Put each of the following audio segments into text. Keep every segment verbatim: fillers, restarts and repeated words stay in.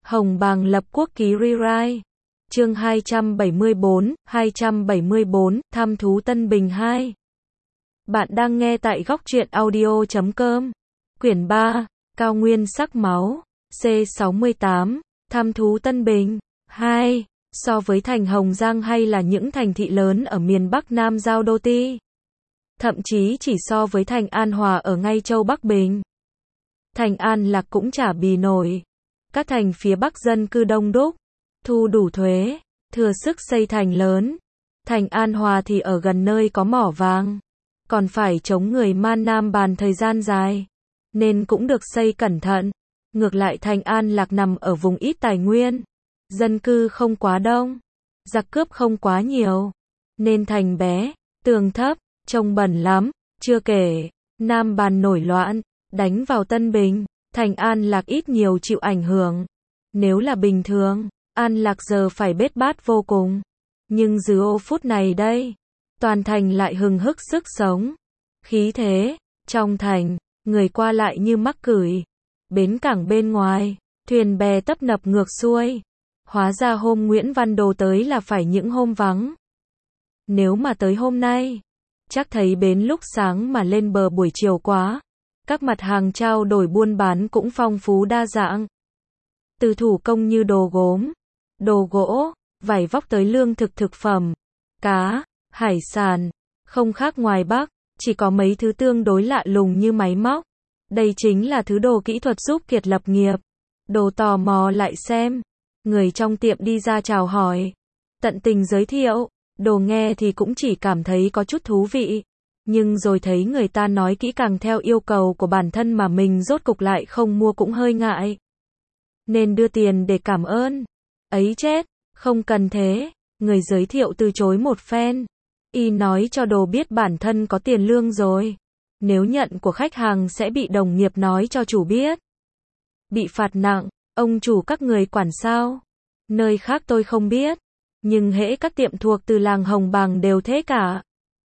Hồng Bàng lập quốc ký rewrite. Chương hai trăm bảy mươi bốn, hai trăm bảy mươi bốn, Thăm thú Tân Bình hai. Bạn đang nghe tại góc truyện audio chấm com. Quyển ba, Cao Nguyên sắc máu, C sáu mươi tám, Thăm thú Tân Bình hai. So với thành Hồng Giang hay là những thành thị lớn ở miền Bắc Nam giao đô ti. Thậm chí chỉ so với thành An Hòa ở ngay châu Bắc Bình. Thành An Lạc cũng chả bì nổi. Các thành phía Bắc dân cư đông đúc, thu đủ thuế, thừa sức xây thành lớn. Thành An Hòa thì ở gần nơi có mỏ vàng, còn phải chống người Man Nam bàn thời gian dài, nên cũng được xây cẩn thận. Ngược lại thành An Lạc nằm ở vùng ít tài nguyên, dân cư không quá đông, giặc cướp không quá nhiều, nên thành bé, tường thấp, trông bẩn lắm. Chưa kể, Nam bàn nổi loạn, đánh vào Tân Bình, thành An Lạc ít nhiều chịu ảnh hưởng. Nếu là bình thường, An Lạc giờ phải bết bát vô cùng. Nhưng giờ ô phút này đây, toàn thành lại hừng hực sức sống, khí thế. Trong thành, người qua lại như mắc cửi. Bến cảng bên ngoài, thuyền bè tấp nập ngược xuôi. Hóa ra hôm Nguyễn Văn Đồ tới là phải những hôm vắng. Nếu mà tới hôm nay, chắc thấy bến lúc sáng mà lên bờ buổi chiều quá. Các mặt hàng trao đổi buôn bán cũng phong phú đa dạng. Từ thủ công như đồ gốm, đồ gỗ, vải vóc tới lương thực thực phẩm, cá, hải sản, không khác ngoài Bắc, chỉ có mấy thứ tương đối lạ lùng như máy móc. Đây chính là thứ đồ kỹ thuật giúp Kiệt lập nghiệp. Đồ tò mò lại xem, người trong tiệm đi ra chào hỏi, tận tình giới thiệu. Đồ nghe thì cũng chỉ cảm thấy có chút thú vị, nhưng rồi thấy người ta nói kỹ càng theo yêu cầu của bản thân mà mình rốt cục lại không mua cũng hơi ngại. Nên đưa tiền để cảm ơn. Ấy chết, không cần thế. Người giới thiệu từ chối một phen. Y nói cho Đồ biết bản thân có tiền lương rồi. Nếu nhận của khách hàng sẽ bị đồng nghiệp nói cho chủ biết. Bị phạt nặng, ông chủ các người quản sao? Nơi khác tôi không biết. Nhưng hễ các tiệm thuộc từ làng Hồng Bàng đều thế cả.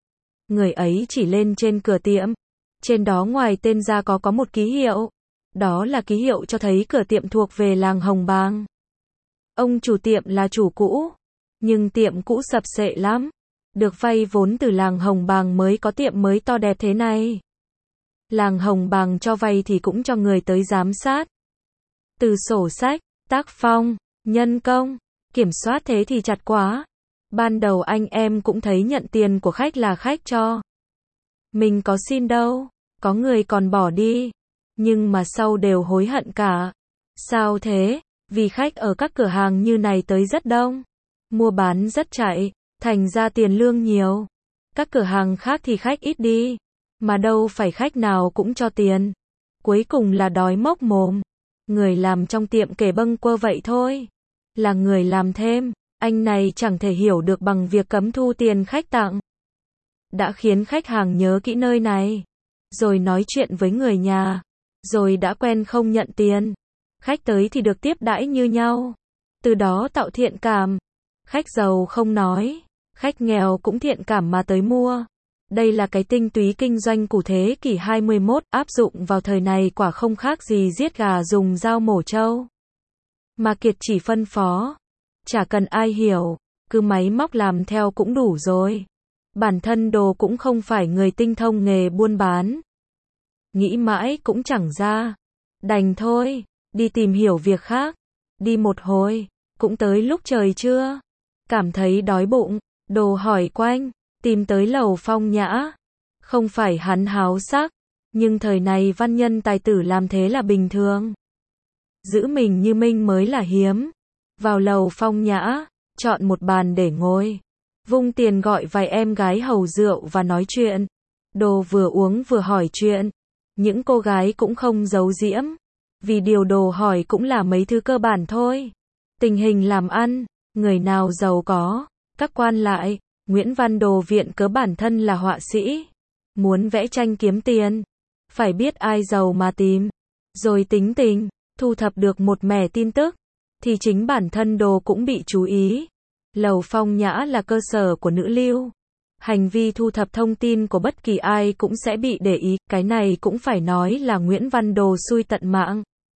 Người ấy chỉ lên trên cửa tiệm. Trên đó ngoài tên ra có có một ký hiệu. Đó là ký hiệu cho thấy cửa tiệm thuộc về làng Hồng Bàng. Ông chủ tiệm là chủ cũ. Nhưng tiệm cũ sập sệ lắm. Được vay vốn từ làng Hồng Bàng mới có tiệm mới to đẹp thế này. Làng Hồng Bàng cho vay thì cũng cho người tới giám sát. Từ sổ sách, tác phong, nhân công, kiểm soát thế thì chặt quá. Ban đầu anh em cũng thấy nhận tiền của khách là khách cho. Mình có xin đâu, có người còn bỏ đi. Nhưng mà sau đều hối hận cả. Sao thế? Vì khách ở các cửa hàng như này tới rất đông. Mua bán rất chạy, thành ra tiền lương nhiều. Các cửa hàng khác thì khách ít đi. Mà đâu phải khách nào cũng cho tiền. Cuối cùng là đói mốc mồm. Người làm trong tiệm kể bâng quơ vậy thôi. Là người làm thêm, anh này chẳng thể hiểu được bằng việc cấm thu tiền khách tặng. Đã khiến khách hàng nhớ kỹ nơi này. Rồi nói chuyện với người nhà. Rồi đã quen không nhận tiền. Khách tới thì được tiếp đãi như nhau. Từ đó tạo thiện cảm. Khách giàu không nói, khách nghèo cũng thiện cảm mà tới mua. Đây là cái tinh túy kinh doanh của thế kỷ hai mươi mốt, áp dụng vào thời này quả không khác gì giết gà dùng dao mổ trâu. Mà Kiệt chỉ phân phó, chả cần ai hiểu, cứ máy móc làm theo cũng đủ rồi. Bản thân Đồ cũng không phải người tinh thông nghề buôn bán. Nghĩ mãi cũng chẳng ra. Đành thôi, đi tìm hiểu việc khác. Đi một hồi, cũng tới lúc trời trưa. Cảm thấy đói bụng, Đồ hỏi quanh, tìm tới lầu Phong Nhã. Không phải hắn háo sắc, nhưng thời này văn nhân tài tử làm thế là bình thường. Giữ mình như Minh mới là hiếm. Vào lầu Phong Nhã, chọn một bàn để ngồi. Vung tiền gọi vài em gái hầu rượu và nói chuyện. Đồ vừa uống vừa hỏi chuyện. Những cô gái cũng không giấu giễm. Vì điều Đồ hỏi cũng là mấy thứ cơ bản thôi. Tình hình làm ăn, người nào giàu có, các quan lại. Nguyễn Văn Đồ viện cớ bản thân là họa sĩ. Muốn vẽ tranh kiếm tiền. Phải biết ai giàu mà tìm. Rồi tính tình, thu thập được một mẻ tin tức. Thì chính bản thân Đồ cũng bị chú ý. Lầu Phong Nhã là cơ sở của nữ lưu. Hành vi thu thập thông tin của bất kỳ ai cũng sẽ bị để ý. Cái này cũng phải nói là Nguyễn Văn Đồ xui tận mạng.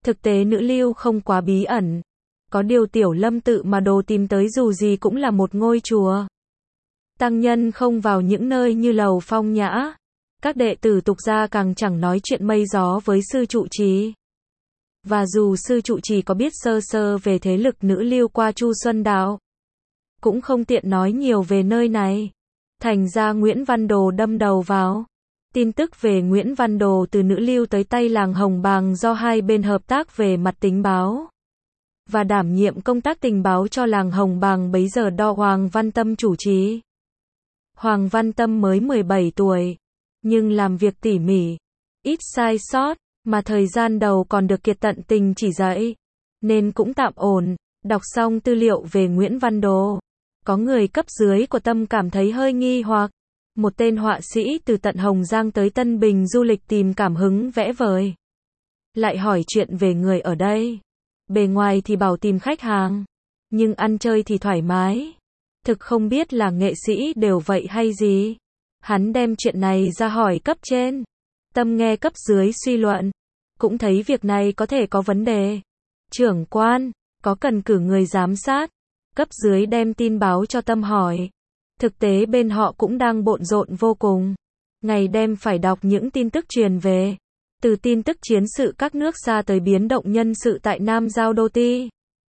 Thực tế nữ lưu không quá bí ẩn. Có điều Tiểu Lâm tự mà Đồ tìm tới dù gì cũng là một ngôi chùa. Tăng nhân không vào những nơi như lầu phong nhã. Các đệ tử tục gia càng chẳng nói chuyện mây gió với sư trụ trì. Và dù sư trụ trì có biết sơ sơ về thế lực nữ lưu qua Chu Xuân Đạo, cũng không tiện nói nhiều về nơi này. Thành ra Nguyễn Văn Đồ đâm đầu vào. Tin tức về Nguyễn Văn Đồ từ nữ lưu tới tay làng Hồng Bàng do hai bên hợp tác về mặt tình báo. Và đảm nhiệm công tác tình báo cho làng Hồng Bàng bấy giờ do Hoàng Văn Tâm chủ trì. Hoàng Văn Tâm mới mười bảy tuổi, nhưng làm việc tỉ mỉ, ít sai sót, mà thời gian đầu còn được Kiệt tận tình chỉ dạy, nên cũng tạm ổn. Đọc xong tư liệu về Nguyễn Văn Đồ, có người cấp dưới của Tâm cảm thấy hơi nghi hoặc. Một tên họa sĩ từ tận Hồng Giang tới Tân Bình du lịch tìm cảm hứng vẽ vời. Lại hỏi chuyện về người ở đây. Bề ngoài thì bảo tìm khách hàng, nhưng ăn chơi thì thoải mái. Thực không biết là nghệ sĩ đều vậy hay gì. Hắn đem chuyện này ra hỏi cấp trên. Tâm nghe cấp dưới suy luận, cũng thấy việc này có thể có vấn đề. Trưởng quan, có cần cử người giám sát. Cấp dưới đem tin báo cho Tâm hỏi. Thực tế bên họ cũng đang bộn rộn vô cùng. Ngày đêm phải đọc những tin tức truyền về. Từ tin tức chiến sự các nước xa tới biến động nhân sự tại Nam Giao Đô Ti.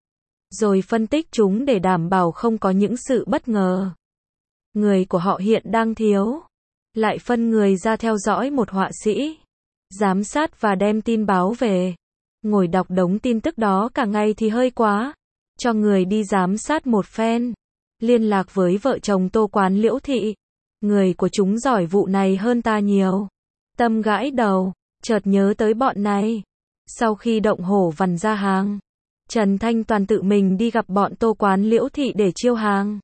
Rồi phân tích chúng để đảm bảo không có những sự bất ngờ. Người của họ hiện đang thiếu. Lại phân người ra theo dõi một họa sĩ. Giám sát và đem tin báo về. Ngồi đọc đống tin tức đó cả ngày thì hơi quá. Cho người đi giám sát một phen. Liên lạc với vợ chồng Tô Quán Liễu Thị. Người của chúng giỏi vụ này hơn ta nhiều. Tâm gãi đầu, chợt nhớ tới bọn này. Sau khi động hổ vằn ra hàng, Trần Thanh Toàn tự mình đi gặp bọn Tô Quán Liễu Thị để chiêu hàng.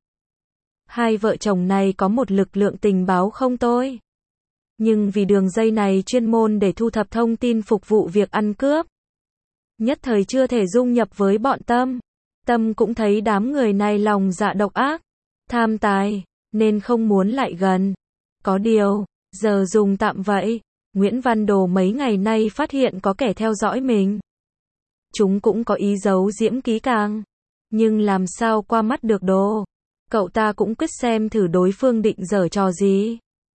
Hai vợ chồng này có một lực lượng tình báo không tồi. Nhưng vì đường dây này chuyên môn để thu thập thông tin phục vụ việc ăn cướp, nhất thời chưa thể dung nhập với bọn Tâm. Tâm cũng thấy đám người này lòng dạ độc ác, tham tài, nên không muốn lại gần. Có điều, giờ dùng tạm vậy. Nguyễn Văn Đồ mấy ngày nay phát hiện có kẻ theo dõi mình. Chúng cũng có ý giấu giễm kỹ càng. Nhưng làm sao qua mắt được Đồ. Cậu ta cũng quyết xem thử đối phương định giở trò gì.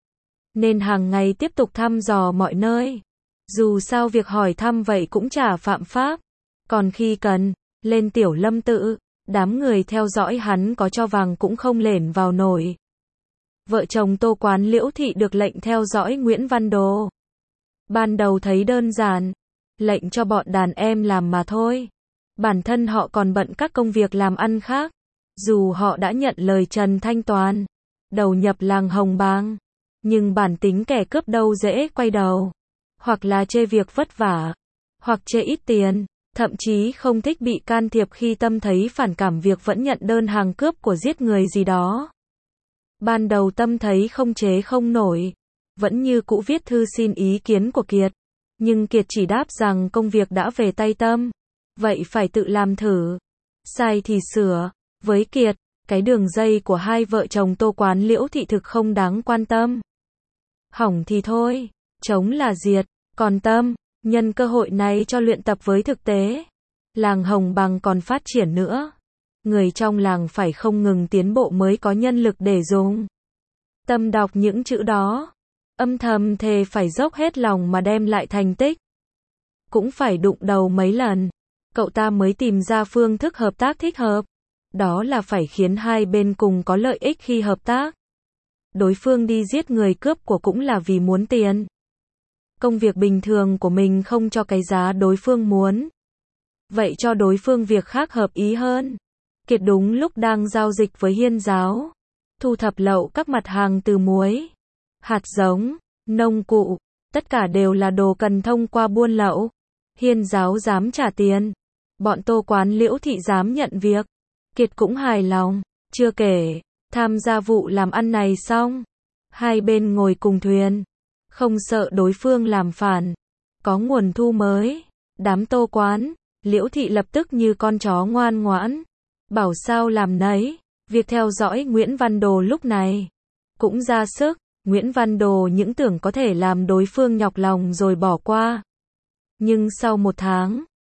Nên hàng ngày tiếp tục thăm dò mọi nơi. Dù sao việc hỏi thăm vậy cũng chả phạm pháp. Còn khi cần, lên Tiểu Lâm tự, đám người theo dõi hắn có cho vàng cũng không lẻn vào nổi. Vợ chồng Tô Quán Liễu Thị được lệnh theo dõi Nguyễn Văn Đồ. Ban đầu thấy đơn giản, lệnh cho bọn đàn em làm mà thôi. Bản thân họ còn bận các công việc làm ăn khác. Dù họ đã nhận lời Trần Thanh Toàn, đầu nhập làng Hồng Bàng, nhưng bản tính kẻ cướp đâu dễ quay đầu. Hoặc là chê việc vất vả, hoặc chê ít tiền, thậm chí không thích bị can thiệp khi Tâm thấy phản cảm việc vẫn nhận đơn hàng cướp của giết người gì đó. Ban đầu Tâm thấy không chế không nổi, vẫn như cũ viết thư xin ý kiến của Kiệt. Nhưng Kiệt chỉ đáp rằng công việc đã về tay Tâm, vậy phải tự làm thử. Sai thì sửa. Với Kiệt, cái đường dây của hai vợ chồng Tô Quán Liễu Thị thực không đáng quan tâm. Hỏng thì thôi, chống là diệt, còn Tâm, nhân cơ hội này cho luyện tập với thực tế. Làng Hồng Bàng còn phát triển nữa. Người trong làng phải không ngừng tiến bộ mới có nhân lực để dùng. Tâm đọc những chữ đó, âm thầm thề phải dốc hết lòng mà đem lại thành tích. Cũng phải đụng đầu mấy lần, cậu ta mới tìm ra phương thức hợp tác thích hợp. Đó là phải khiến hai bên cùng có lợi ích khi hợp tác. Đối phương đi giết người cướp của cũng là vì muốn tiền. Công việc bình thường của mình không cho cái giá đối phương muốn. Vậy cho đối phương việc khác hợp ý hơn. Kiệt đúng lúc đang giao dịch với Hiên Giáo, thu thập lậu các mặt hàng từ muối, hạt giống, nông cụ, tất cả đều là đồ cần thông qua buôn lậu. Hiên Giáo dám trả tiền, bọn Tô Quán Liễu Thị dám nhận việc. Kiệt cũng hài lòng, chưa kể, tham gia vụ làm ăn này xong, hai bên ngồi cùng thuyền, không sợ đối phương làm phản, có nguồn thu mới. Đám Tô Quán Liễu Thị lập tức như con chó ngoan ngoãn, bảo sao làm nấy. Việc theo dõi Nguyễn Văn Đồ lúc này cũng ra sức. Nguyễn Văn Đồ những tưởng có thể làm đối phương nhọc lòng rồi bỏ qua. Nhưng sau một tháng,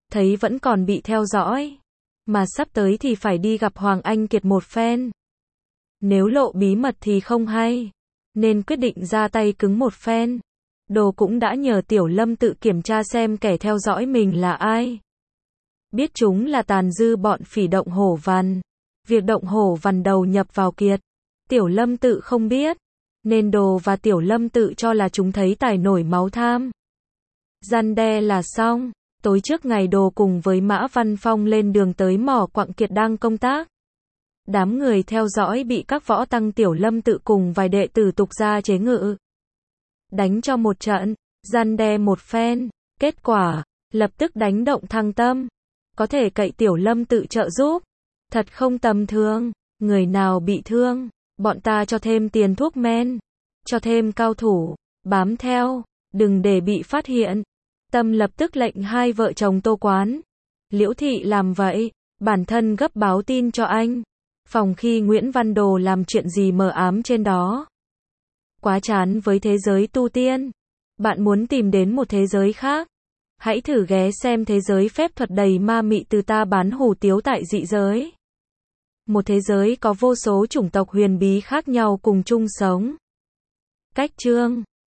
thấy vẫn còn bị theo dõi. Mà sắp tới thì phải đi gặp Hoàng Anh Kiệt một phen. Nếu lộ bí mật thì không hay. Nên quyết định ra tay cứng một phen. Đồ cũng đã nhờ Tiểu Lâm tự kiểm tra xem kẻ theo dõi mình là ai. Biết chúng là tàn dư bọn phỉ động hổ vằn. Việc động hổ vằn đầu nhập vào Kiệt, Tiểu Lâm tự không biết. Nên Đồ và Tiểu Lâm tự cho là chúng thấy tài nổi máu tham. Răn đe là xong. Tối trước ngày Đồ cùng với Mã Văn Phong lên đường tới mỏ quặng Kiệt đang công tác. Đám người theo dõi bị các võ tăng Tiểu Lâm tự cùng vài đệ tử tục gia chế ngự. Đánh cho một trận, răn đe một phen. Kết quả, lập tức đánh động thăng tâm. Có thể cậy Tiểu Lâm tự trợ giúp. Thật không tầm thường. Người nào bị thương, bọn ta cho thêm tiền thuốc men. Cho thêm cao thủ. Bám theo. Đừng để bị phát hiện. Tâm lập tức lệnh hai vợ chồng Tô Quán, Liễu Thị làm vậy. Bản thân gấp báo tin cho anh. Phòng khi Nguyễn Văn Đồ làm chuyện gì mờ ám trên đó. Quá chán với thế giới tu tiên. Bạn muốn tìm đến một thế giới khác. Hãy thử ghé xem thế giới phép thuật đầy ma mị từ ta bán hủ tiếu tại dị giới. Một thế giới có vô số chủng tộc huyền bí khác nhau cùng chung sống. Cách chương